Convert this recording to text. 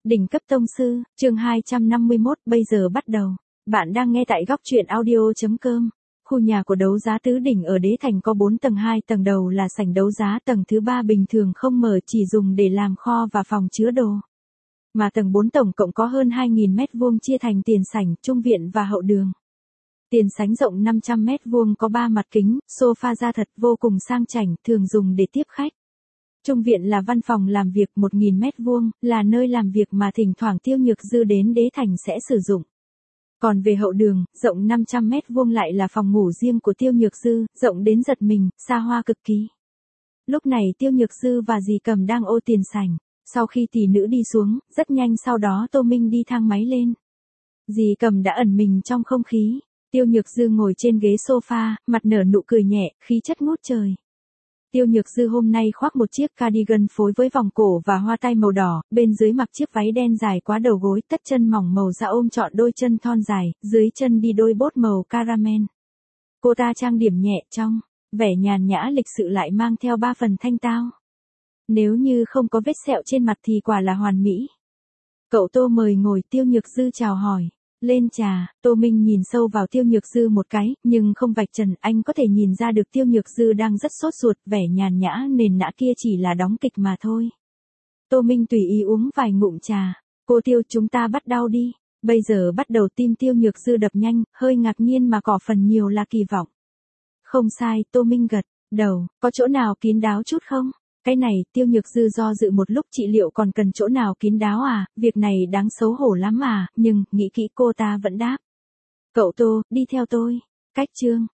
Đỉnh cấp tông sư, chương 251, bây giờ bắt đầu. Bạn đang nghe tại góc truyện audio.com. Khu nhà của đấu giá Tứ Đỉnh ở Đế Thành có 4 tầng, 2 tầng đầu là sảnh đấu giá, tầng thứ 3 bình thường không mở, chỉ dùng để làm kho và phòng chứa đồ. Mà tầng 4 tổng cộng có hơn 2.000 mét vuông chia thành tiền sảnh, trung viện và hậu đường. Tiền sảnh rộng 500 mét vuông có 3 mặt kính, sofa da thật vô cùng sang chảnh, thường dùng để tiếp khách. Trung viện là văn phòng làm việc 1.000 mét vuông, là nơi làm việc mà thỉnh thoảng Tiêu Nhược Dư đến Đế Thành sẽ sử dụng. Còn về hậu đường, rộng 500 mét vuông lại là phòng ngủ riêng của Tiêu Nhược Dư, rộng đến giật mình, xa hoa cực kỳ. Lúc này Tiêu Nhược Dư và dì Cầm đang ô tiền sảnh. Sau khi tỷ nữ đi xuống, rất nhanh sau đó Tô Minh đi thang máy lên. Dì Cầm đã ẩn mình trong không khí. Tiêu Nhược Dư ngồi trên ghế sofa, mặt nở nụ cười nhẹ, khí chất ngút trời. Tiêu Nhược Dư hôm nay khoác một chiếc cardigan phối với vòng cổ và hoa tai màu đỏ, bên dưới mặc chiếc váy đen dài quá đầu gối, tất chân mỏng màu da ôm trọn đôi chân thon dài, dưới chân đi đôi bốt màu caramel. Cô ta trang điểm nhẹ trong, vẻ nhàn nhã lịch sự lại mang theo 3 phần thanh tao. Nếu như không có vết sẹo trên mặt thì quả là hoàn mỹ. Cậu Tô mời ngồi, Tiêu Nhược Dư chào hỏi. Lên trà, Tô Minh nhìn sâu vào Tiêu Nhược Dư một cái, nhưng không vạch trần, anh có thể nhìn ra được Tiêu Nhược Dư đang rất sốt ruột, vẻ nhàn nhã nền nã kia chỉ là đóng kịch mà thôi. Tô Minh tùy ý uống vài ngụm trà. Cô Tiêu, chúng ta bắt đầu đi. Bây giờ bắt đầu. Tim Tiêu Nhược Dư đập nhanh, hơi ngạc nhiên mà có phần nhiều là kỳ vọng. Không sai, Tô Minh gật đầu, có chỗ nào kín đáo chút không? Cái này, Tiêu Nhược Dư do dự một lúc, trị liệu còn cần chỗ nào kín đáo à, việc này đáng xấu hổ lắm mà, nhưng, nghĩ kỹ cô ta vẫn đáp. Cậu Tô, đi theo tôi. Cách chương.